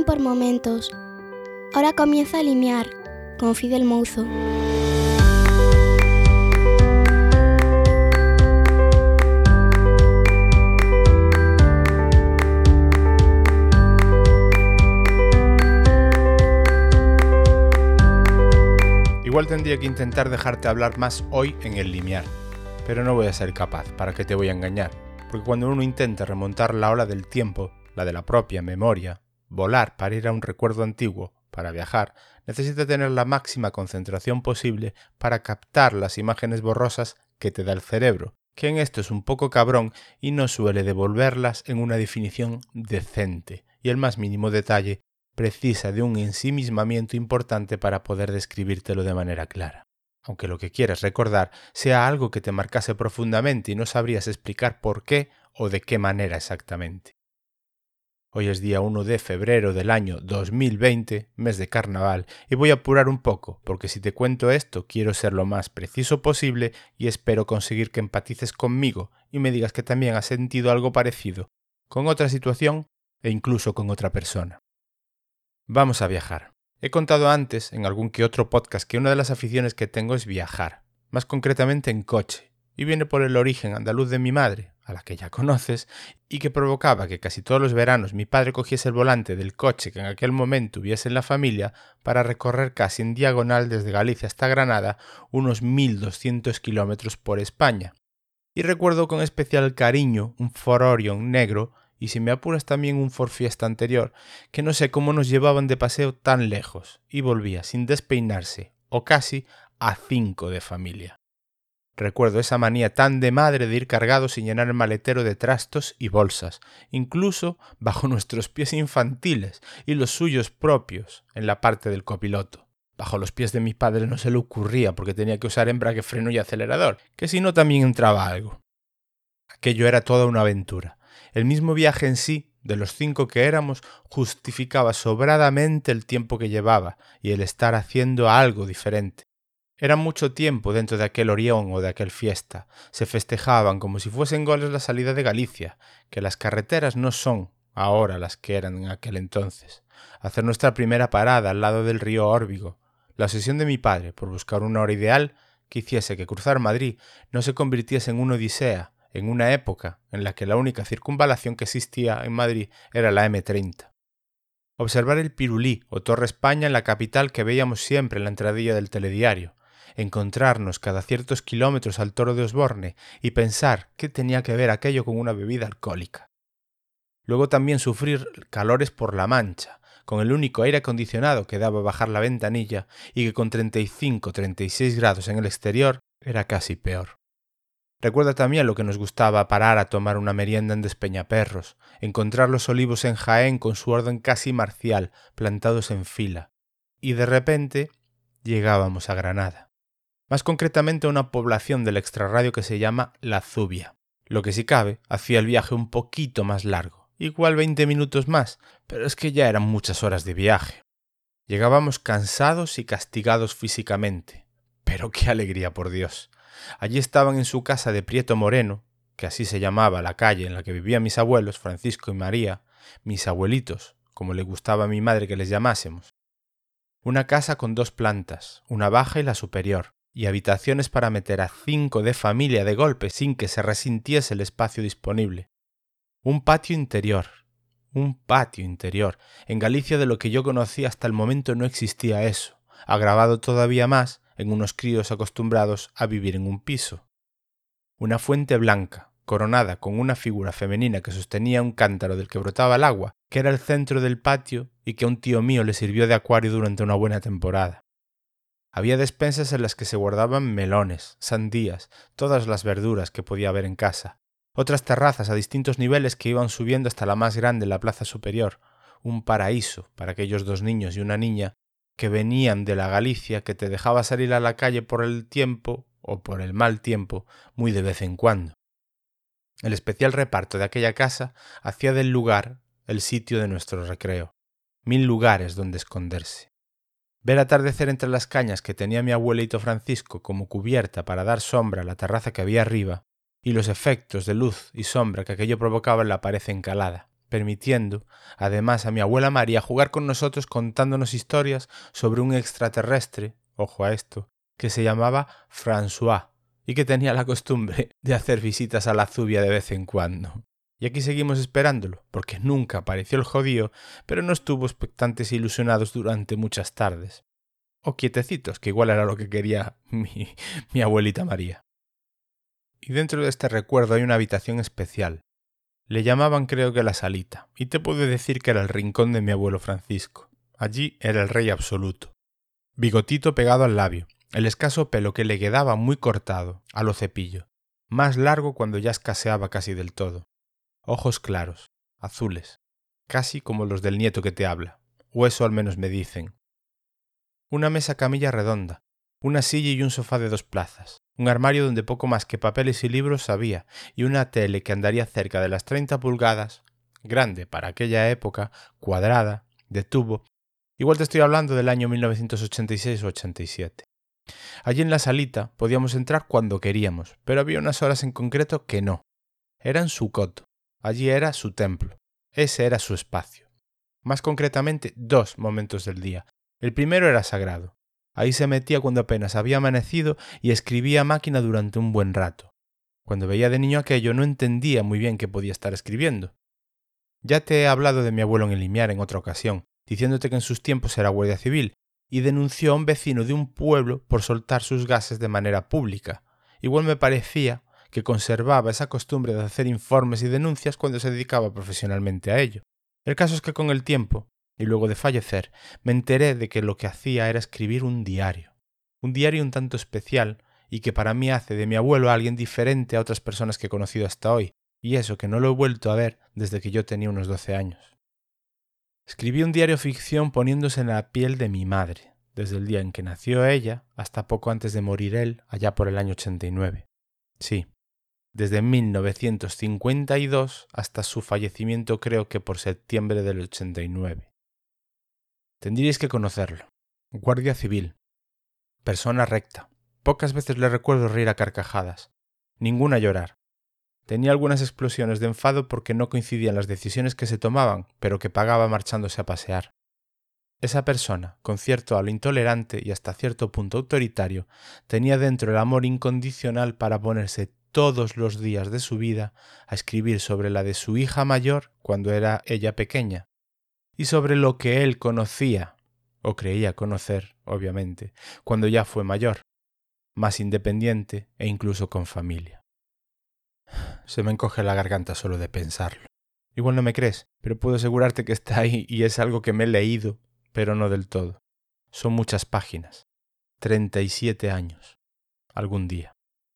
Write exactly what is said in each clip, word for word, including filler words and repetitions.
por momentos. Ahora comienza a limiar, con Fidel Mouzo. Igual tendría que intentar dejarte hablar más hoy en el limiar, pero no voy a ser capaz, ¿para qué te voy a engañar? Porque cuando uno intenta remontar la ola del tiempo, la de la propia memoria, volar para ir a un recuerdo antiguo, para viajar, necesita tener la máxima concentración posible para captar las imágenes borrosas que te da el cerebro, que en esto es un poco cabrón y no suele devolverlas en una definición decente, y el más mínimo detalle precisa de un ensimismamiento importante para poder describírtelo de manera clara. Aunque lo que quieres recordar sea algo que te marcase profundamente y no sabrías explicar por qué o de qué manera exactamente. Hoy es día uno de febrero del año dos mil veinte, mes de carnaval, y voy a apurar un poco, porque si te cuento esto quiero ser lo más preciso posible y espero conseguir que empatices conmigo y me digas que también has sentido algo parecido, con otra situación e incluso con otra persona. Vamos a viajar. He contado antes, en algún que otro podcast, que una de las aficiones que tengo es viajar, más concretamente en coche, y viene por el origen andaluz de mi madre, a la que ya conoces, y que provocaba que casi todos los veranos mi padre cogiese el volante del coche que en aquel momento hubiese en la familia para recorrer casi en diagonal desde Galicia hasta Granada unos mil doscientos kilómetros por España. Y recuerdo con especial cariño un Ford Orion negro, y si me apuras también un Ford Fiesta anterior, que no sé cómo nos llevaban de paseo tan lejos, y volvía sin despeinarse, o casi, a cinco de familia. Recuerdo esa manía tan de madre de ir cargado sin llenar el maletero de trastos y bolsas, incluso bajo nuestros pies infantiles y los suyos propios en la parte del copiloto. Bajo los pies de mi padre no se le ocurría porque tenía que usar embrague, freno y acelerador, que si no también entraba algo. Aquello era toda una aventura. El mismo viaje en sí, de los cinco que éramos, justificaba sobradamente el tiempo que llevaba y el estar haciendo algo diferente. Era mucho tiempo dentro de aquel Orión o de aquel Fiesta. Se festejaban como si fuesen goles la salida de Galicia, que las carreteras no son ahora las que eran en aquel entonces. Hacer nuestra primera parada al lado del río Órbigo. La obsesión de mi padre por buscar una hora ideal que hiciese que cruzar Madrid no se convirtiese en una odisea, en una época en la que la única circunvalación que existía en Madrid era la eme treinta. Observar el Pirulí o Torre España en la capital que veíamos siempre en la entradilla del telediario. Encontrarnos cada ciertos kilómetros al Toro de Osborne y pensar qué tenía que ver aquello con una bebida alcohólica. Luego también sufrir calores por la Mancha, con el único aire acondicionado que daba bajar la ventanilla y que con treinta y cinco a treinta y seis grados en el exterior era casi peor. Recuerda también lo que nos gustaba parar a tomar una merienda en Despeñaperros, encontrar los olivos en Jaén con su orden casi marcial, plantados en fila, y de repente llegábamos a Granada. Más concretamente a una población del extrarradio que se llama La Zubia. Lo que si cabe, hacía el viaje un poquito más largo, igual veinte minutos más, pero es que ya eran muchas horas de viaje. Llegábamos cansados y castigados físicamente, pero qué alegría, por Dios. Allí estaban en su casa de Prieto Moreno, que así se llamaba la calle en la que vivían mis abuelos, Francisco y María, mis abuelitos, como le gustaba a mi madre que les llamásemos. Una casa con dos plantas, una baja y la superior, y habitaciones para meter a cinco de familia de golpe sin que se resintiese el espacio disponible. Un patio interior, un patio interior. En Galicia de lo que yo conocía hasta el momento no existía eso, agravado todavía más en unos críos acostumbrados a vivir en un piso. Una fuente blanca, coronada con una figura femenina que sostenía un cántaro del que brotaba el agua, que era el centro del patio y que a un tío mío le sirvió de acuario durante una buena temporada. Había despensas en las que se guardaban melones, sandías, todas las verduras que podía haber en casa. Otras terrazas a distintos niveles que iban subiendo hasta la más grande, la plaza superior. Un paraíso para aquellos dos niños y una niña que venían de la Galicia que te dejaba salir a la calle por el tiempo, o por el mal tiempo, muy de vez en cuando. El especial reparto de aquella casa hacía del lugar el sitio de nuestro recreo. Mil lugares donde esconderse. Ver atardecer entre las cañas que tenía mi abuelito Francisco como cubierta para dar sombra a la terraza que había arriba, y los efectos de luz y sombra que aquello provocaba en la pared encalada. permitiendo, además, a mi abuela María jugar con nosotros contándonos historias sobre un extraterrestre, ojo a esto, que se llamaba François y que tenía la costumbre de hacer visitas a la Zubia de vez en cuando. Y aquí seguimos esperándolo, porque nunca apareció el jodido, pero no estuvo expectantes e ilusionados durante muchas tardes. O quietecitos, que igual era lo que quería mi, mi abuelita María. Y dentro de este recuerdo hay una habitación especial. Le llamaban creo que la salita, y te puedo decir que era el rincón de mi abuelo Francisco. Allí era el rey absoluto. Bigotito pegado al labio, el escaso pelo que le quedaba muy cortado, a lo cepillo, más largo cuando ya escaseaba casi del todo. Ojos claros, azules, casi como los del nieto que te habla, o eso al menos me dicen. Una mesa camilla redonda, una silla y un sofá de dos plazas, un armario donde poco más que papeles y libros había, y una tele que andaría cerca de las treinta pulgadas, grande para aquella época, cuadrada, de tubo. Igual te estoy hablando del año mil novecientos ochenta y seis o ochenta y siete. Allí en la salita podíamos entrar cuando queríamos, pero había unas horas en concreto que no. Era en su coto. Allí era su templo. Ese era su espacio. Más concretamente, dos momentos del día. El primero era sagrado. Ahí se metía cuando apenas había amanecido y escribía a máquina durante un buen rato. Cuando veía de niño aquello no entendía muy bien qué podía estar escribiendo. Ya te he hablado de mi abuelo en el Limiar en otra ocasión, diciéndote que en sus tiempos era guardia civil y denunció a un vecino de un pueblo por soltar sus gases de manera pública. Igual me parecía que conservaba esa costumbre de hacer informes y denuncias cuando se dedicaba profesionalmente a ello. El caso es que con el tiempo, y luego de fallecer, me enteré de que lo que hacía era escribir un diario. Un diario un tanto especial y que para mí hace de mi abuelo a alguien diferente a otras personas que he conocido hasta hoy, y eso que no lo he vuelto a ver desde que yo tenía unos doce años. Escribí un diario ficción poniéndose en la piel de mi madre, desde el día en que nació ella hasta poco antes de morir él, allá por el año ochenta y nueve. Sí, desde mil novecientos cincuenta y dos hasta su fallecimiento creo que por septiembre del ochenta y nueve. Tendríais que conocerlo. Guardia civil. Persona recta. Pocas veces le recuerdo reír a carcajadas. Ninguna llorar. Tenía algunas explosiones de enfado porque no coincidían las decisiones que se tomaban, pero que pagaba marchándose a pasear. Esa persona, con cierto halo intolerante y hasta cierto punto autoritario, tenía dentro el amor incondicional para ponerse todos los días de su vida a escribir sobre la de su hija mayor cuando era ella pequeña, y sobre lo que él conocía, o creía conocer, obviamente, cuando ya fue mayor, más independiente e incluso con familia. Se me encoge la garganta solo de pensarlo. Igual no me crees, pero puedo asegurarte que está ahí y es algo que me he leído, pero no del todo. Son muchas páginas. treinta y siete años. Algún día.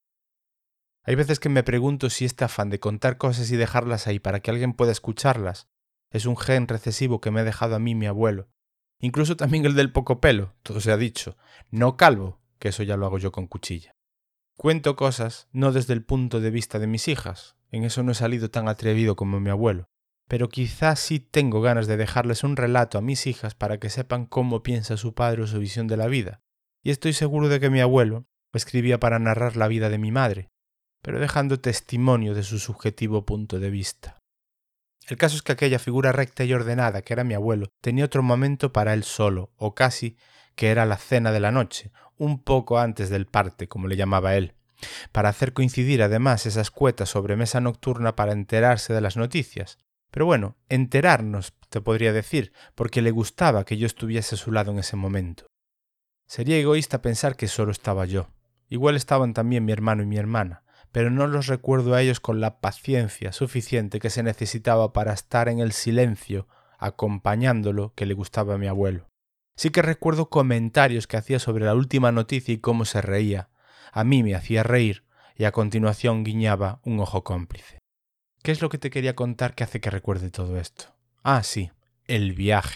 Hay veces que me pregunto si este afán de contar cosas y dejarlas ahí para que alguien pueda escucharlas es un gen recesivo que me ha dejado a mí mi abuelo. Incluso también el del poco pelo, todo se ha dicho. No calvo, que eso ya lo hago yo con cuchilla. Cuento cosas no desde el punto de vista de mis hijas, en eso no he salido tan atrevido como mi abuelo, pero quizás sí tengo ganas de dejarles un relato a mis hijas para que sepan cómo piensa su padre o su visión de la vida. Y estoy seguro de que mi abuelo escribía para narrar la vida de mi madre, pero dejando testimonio de su subjetivo punto de vista. El caso es que aquella figura recta y ordenada que era mi abuelo tenía otro momento para él solo, o casi, que era la cena de la noche, un poco antes del parte, como le llamaba él, para hacer coincidir además esa escueta sobremesa nocturna para enterarse de las noticias. Pero bueno, enterarnos, te podría decir, porque le gustaba que yo estuviese a su lado en ese momento. Sería egoísta pensar que solo estaba yo. Igual estaban también mi hermano y mi hermana, pero no los recuerdo a ellos con la paciencia suficiente que se necesitaba para estar en el silencio, acompañándolo que le gustaba a mi abuelo. Sí que recuerdo comentarios que hacía sobre la última noticia y cómo se reía. A mí me hacía reír y a continuación guiñaba un ojo cómplice. ¿Qué es lo que te quería contar que hace que recuerde todo esto? Ah, sí, el viaje.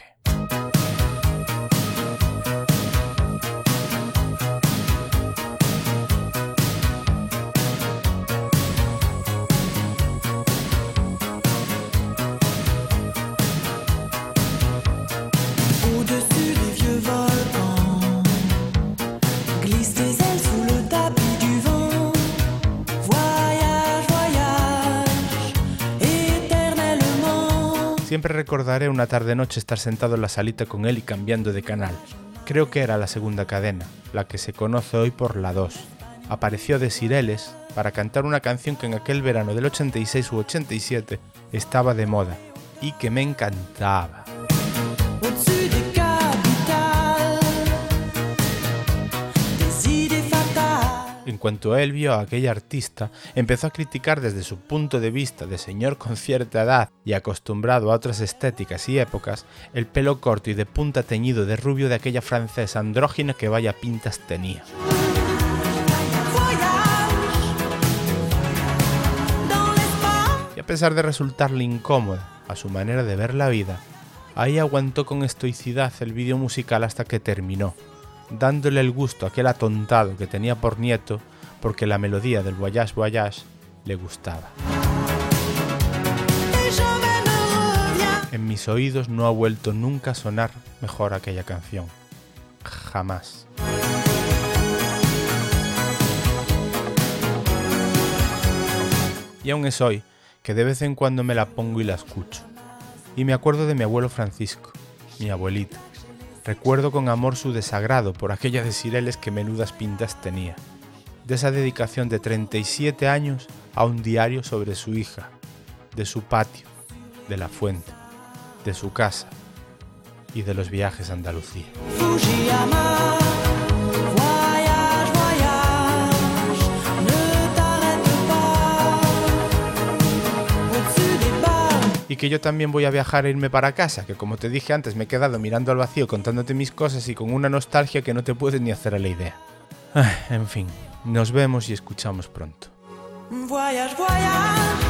Voyage, voyage, éternellement. Siempre recordaré una tarde-noche estar sentado en la salita con él y cambiando de canal. Creo que era la segunda cadena, la que se conoce hoy por la dos. Apareció de Cireles para cantar una canción que en aquel verano del ochenta y seis u ochenta y siete estaba de moda y que me encantaba. En cuanto él vio a aquella artista, empezó a criticar desde su punto de vista de señor con cierta edad y acostumbrado a otras estéticas y épocas, el pelo corto y de punta teñido de rubio de aquella francesa andrógina que vaya pintas tenía. Y a pesar de resultarle incómoda a su manera de ver la vida, ahí aguantó con estoicidad el vídeo musical hasta que terminó, dándole el gusto a aquel atontado que tenía por nieto porque la melodía del Voyage Voyage le gustaba. En mis oídos no ha vuelto nunca a sonar mejor aquella canción. Jamás. Y aún es hoy que de vez en cuando me la pongo y la escucho. Y me acuerdo de mi abuelo Francisco, mi abuelito. Recuerdo con amor su desagrado por aquella de Cireles que menudas pintas tenía. De esa dedicación de treinta y siete años a un diario sobre su hija, de su patio, de la fuente, de su casa y de los viajes a Andalucía. Y que yo también voy a viajar e irme para casa, que como te dije antes me he quedado mirando al vacío contándote mis cosas y con una nostalgia que no te puedes ni hacer a la idea. Ay, en fin, nos vemos y escuchamos pronto. Voyage, voyage.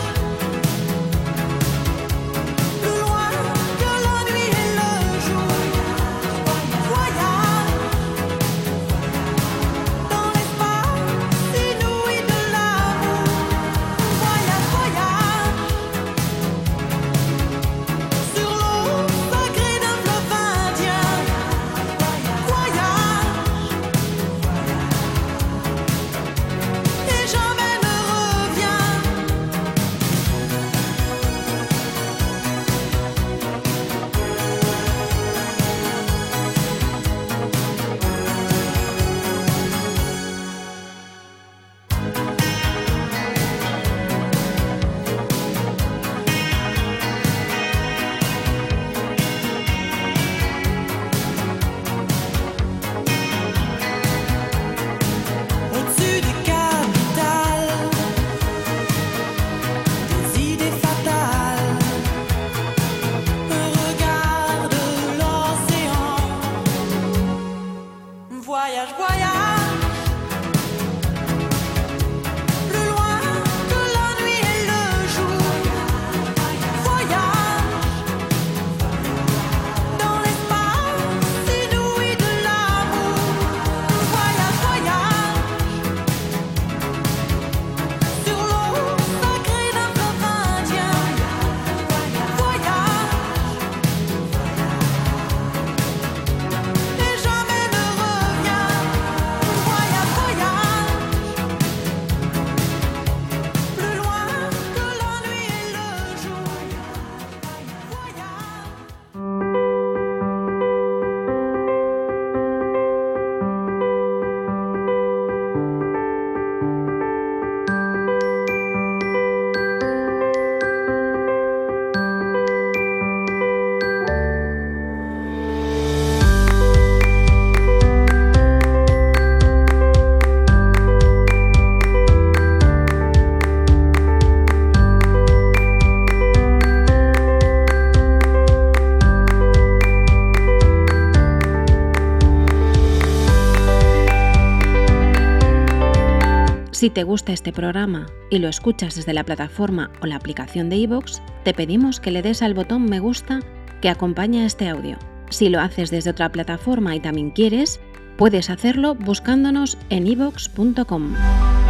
Si te gusta este programa y lo escuchas desde la plataforma o la aplicación de iVoox, te pedimos que le des al botón me gusta que acompaña este audio. Si lo haces desde otra plataforma y también quieres, puedes hacerlo buscándonos en iVoox punto com.